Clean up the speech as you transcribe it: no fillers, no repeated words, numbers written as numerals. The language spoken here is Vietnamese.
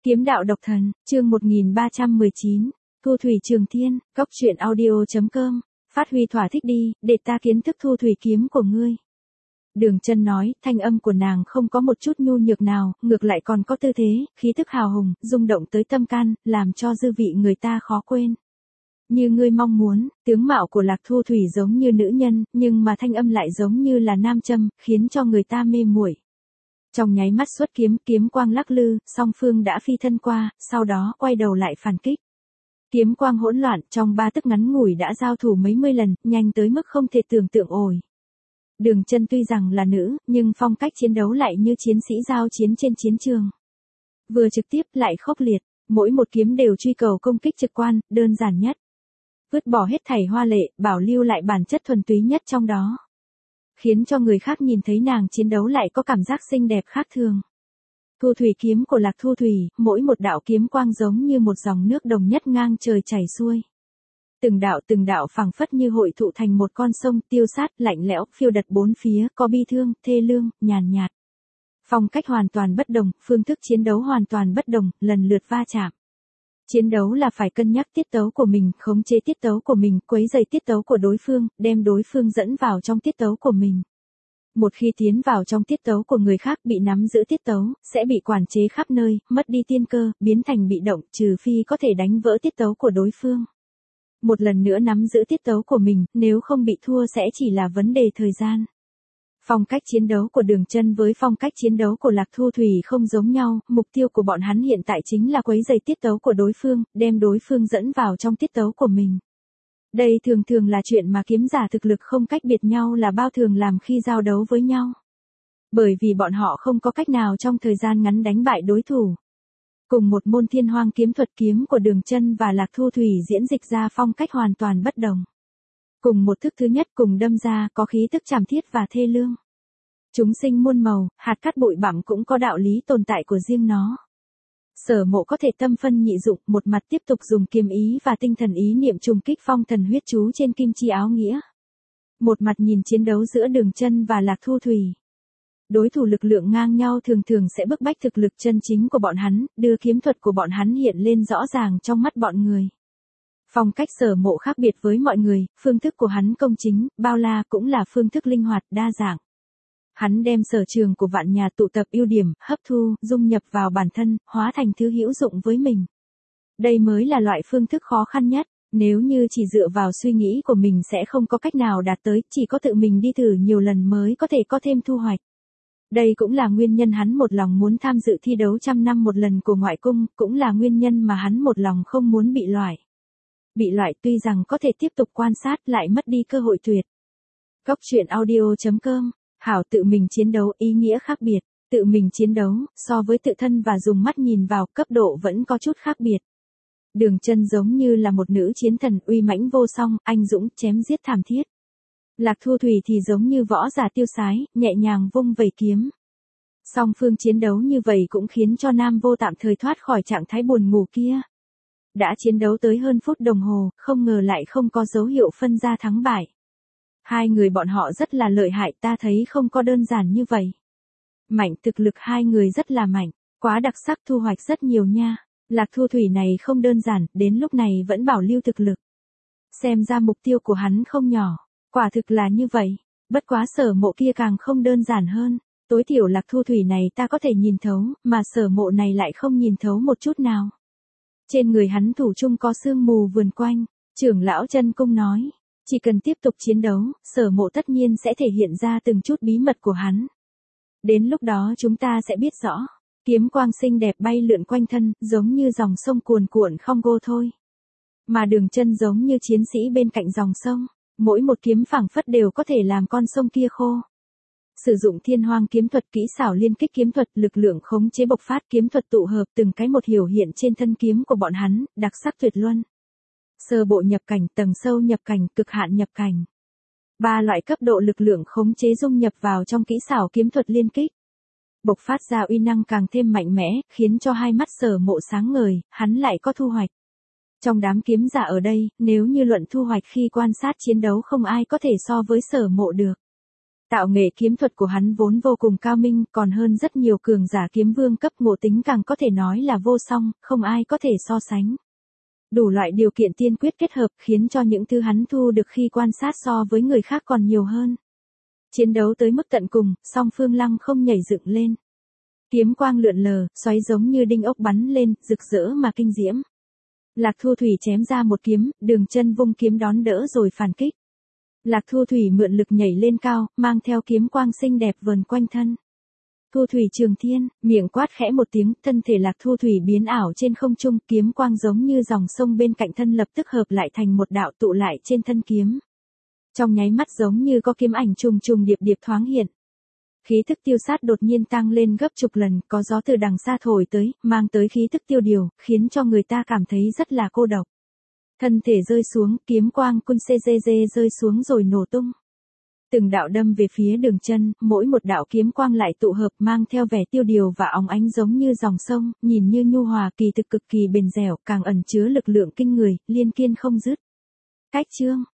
Kiếm đạo độc thần, chương 1319, Thu Thủy Trường Thiên, Cốc truyện audio.com, phát huy thỏa thích đi, để ta kiến thức thu thủy kiếm của ngươi. Đường Chân nói, thanh âm của nàng không có một chút nhu nhược nào, ngược lại còn có tư thế, khí tức hào hùng, rung động tới tâm can, làm cho dư vị người ta khó quên. Như ngươi mong muốn, tướng mạo của Lạc Thu Thủy giống như nữ nhân, nhưng mà thanh âm lại giống như là nam châm, khiến cho người ta mê muội. Trong nháy mắt xuất kiếm, kiếm quang lắc lư, song phương đã phi thân qua, sau đó quay đầu lại phản kích. Kiếm quang hỗn loạn, trong 3 tức ngắn ngủi đã giao thủ mấy mươi lần, nhanh tới mức không thể tưởng tượng ổi. Đường Chân tuy rằng là nữ, nhưng phong cách chiến đấu lại như chiến sĩ giao chiến trên chiến trường. Vừa trực tiếp lại khốc liệt, mỗi một kiếm đều truy cầu công kích trực quan, đơn giản nhất. Vứt bỏ hết thảy hoa lệ, bảo lưu lại bản chất thuần túy nhất trong đó. Khiến cho người khác nhìn thấy nàng chiến đấu lại có cảm giác xinh đẹp khác thường. Thu thủy kiếm của Lạc Thu Thủy, mỗi một đạo kiếm quang giống như một dòng nước đồng nhất ngang trời chảy xuôi. Từng đạo phảng phất như hội tụ thành một con sông tiêu sát, lạnh lẽo, phiêu đật bốn phía, có bi thương, thê lương, nhàn nhạt. Phong cách hoàn toàn bất đồng, phương thức chiến đấu hoàn toàn bất đồng, lần lượt va chạm. Chiến đấu là phải cân nhắc tiết tấu của mình, khống chế tiết tấu của mình, quấy rầy tiết tấu của đối phương, đem đối phương dẫn vào trong tiết tấu của mình. Một khi tiến vào trong tiết tấu của người khác bị nắm giữ tiết tấu, sẽ bị quản chế khắp nơi, mất đi tiên cơ, biến thành bị động, trừ phi có thể đánh vỡ tiết tấu của đối phương. Một lần nữa nắm giữ tiết tấu của mình, nếu không bị thua sẽ chỉ là vấn đề thời gian. Phong cách chiến đấu của Đường Chân với phong cách chiến đấu của Lạc Thu Thủy không giống nhau, mục tiêu của bọn hắn hiện tại chính là quấy rầy tiết tấu của đối phương, đem đối phương dẫn vào trong tiết tấu của mình. Đây thường là chuyện mà kiếm giả thực lực không cách biệt nhau là bao thường làm khi giao đấu với nhau. Bởi vì bọn họ không có cách nào trong thời gian ngắn đánh bại đối thủ. Cùng một môn Thiên Hoang kiếm thuật, kiếm của Đường Chân và Lạc Thu Thủy diễn dịch ra phong cách hoàn toàn bất đồng. Cùng một thức thứ nhất cùng đâm ra có khí tức trảm thiết và thê lương. Chúng sinh muôn màu, hạt cát bụi bặm cũng có đạo lý tồn tại của riêng nó. Sở Mộ có thể tâm phân nhị dụng, một mặt tiếp tục dùng kiếm ý và tinh thần ý niệm trùng kích phong thần huyết chú trên kim chi áo nghĩa. Một mặt nhìn chiến đấu giữa Đường Chân và Lạc Thu Thủy. Đối thủ lực lượng ngang nhau thường sẽ bức bách thực lực chân chính của bọn hắn, đưa kiếm thuật của bọn hắn hiện lên rõ ràng trong mắt bọn người. Phong cách Sở Mộ khác biệt với mọi người, phương thức của hắn công chính, bao la cũng là phương thức linh hoạt, đa dạng. Hắn đem sở trường của vạn nhà tụ tập ưu điểm, hấp thu, dung nhập vào bản thân, hóa thành thứ hữu dụng với mình. Đây mới là loại phương thức khó khăn nhất, nếu như chỉ dựa vào suy nghĩ của mình sẽ không có cách nào đạt tới, chỉ có tự mình đi thử nhiều lần mới có thể có thêm thu hoạch. Đây cũng là nguyên nhân hắn một lòng muốn tham dự thi đấu 100 năm một lần của ngoại cung, cũng là nguyên nhân mà hắn một lòng không muốn bị loại. Bị loại tuy rằng có thể tiếp tục quan sát lại mất đi cơ hội tuyệt. Cốc truyện audio.com, hảo tự mình chiến đấu ý nghĩa khác biệt, tự mình chiến đấu, so với tự thân và dùng mắt nhìn vào cấp độ vẫn có chút khác biệt. Đường Chân giống như là một nữ chiến thần uy mãnh vô song, anh dũng, chém giết thảm thiết. Lạc Thu Thủy thì giống như võ giả tiêu sái, nhẹ nhàng vung vẩy kiếm. Song phương chiến đấu như vậy cũng khiến cho Nam Vô tạm thời thoát khỏi trạng thái buồn ngủ kia. Đã chiến đấu tới hơn phút đồng hồ, không ngờ lại không có dấu hiệu phân ra thắng bại. Hai người bọn họ rất là lợi hại, ta thấy không có đơn giản như vậy. Mạnh, thực lực hai người rất là mạnh, quá đặc sắc, thu hoạch rất nhiều nha. Lạc Thu Thủy này không đơn giản, đến lúc này vẫn bảo lưu thực lực. Xem ra mục tiêu của hắn không nhỏ, quả thực là như vậy. Bất quá Sở Mộ kia càng không đơn giản hơn. Tối thiểu Lạc Thu Thủy này ta có thể nhìn thấu, mà Sở Mộ này lại không nhìn thấu một chút nào. Trên người hắn thủ chung có sương mù vườn quanh, trưởng lão Chân Cung nói. Chỉ cần tiếp tục chiến đấu, Sở Mộ tất nhiên sẽ thể hiện ra từng chút bí mật của hắn. Đến lúc đó chúng ta sẽ biết rõ. Kiếm quang xinh đẹp bay lượn quanh thân, giống như dòng sông cuồn cuộn không vô thôi. Mà Đường Chân giống như chiến sĩ bên cạnh dòng sông, mỗi một kiếm phảng phất đều có thể làm con sông kia khô. Sử dụng Thiên Hoang kiếm thuật, kỹ xảo liên kích kiếm thuật, lực lượng khống chế bộc phát kiếm thuật tụ hợp từng cái một hiểu hiện trên thân kiếm của bọn hắn, đặc sắc tuyệt luân. Sơ bộ nhập cảnh, tầng sâu nhập cảnh, cực hạn nhập cảnh. 3 loại cấp độ lực lượng khống chế dung nhập vào trong kỹ xảo kiếm thuật liên kích. Bộc phát ra uy năng càng thêm mạnh mẽ, khiến cho hai mắt Sở Mộ sáng ngời, hắn lại có thu hoạch. Trong đám kiếm giả ở đây, nếu như luận thu hoạch khi quan sát chiến đấu không ai có thể so với Sở Mộ được. Tạo nghệ kiếm thuật của hắn vốn vô cùng cao minh, còn hơn rất nhiều cường giả kiếm vương cấp, ngộ tính càng có thể nói là vô song, không ai có thể so sánh. Đủ loại điều kiện tiên quyết kết hợp khiến cho những thứ hắn thu được khi quan sát so với người khác còn nhiều hơn. Chiến đấu tới mức tận cùng, song phương lăng không nhảy dựng lên. Kiếm quang lượn lờ, xoáy giống như đinh ốc bắn lên, rực rỡ mà kinh diễm. Lạc Thu Thủy chém ra một kiếm, Đường Chân vung kiếm đón đỡ rồi phản kích. Lạc Thu Thủy mượn lực nhảy lên cao, mang theo kiếm quang xinh đẹp vờn quanh thân. Thu Thủy Trường Thiên, miệng quát khẽ một tiếng, thân thể Lạc Thu Thủy biến ảo trên không trung, kiếm quang giống như dòng sông bên cạnh thân lập tức hợp lại thành một đạo tụ lại trên thân kiếm. Trong nháy mắt giống như có kiếm ảnh trùng trùng điệp điệp thoáng hiện. Khí thức tiêu sát đột nhiên tăng lên gấp chục lần, có gió từ đằng xa thổi tới, mang tới khí thức tiêu điều, khiến cho người ta cảm thấy rất là cô độc. Thân thể rơi xuống, kiếm quang cun CGG rơi xuống rồi nổ tung. Từng đạo đâm về phía Đường Chân, mỗi một đạo kiếm quang lại tụ hợp mang theo vẻ tiêu điều và óng ánh giống như dòng sông, nhìn như nhu hòa kỳ thực cực kỳ bền dẻo, càng ẩn chứa lực lượng kinh người, liên kiên không dứt. Cách chương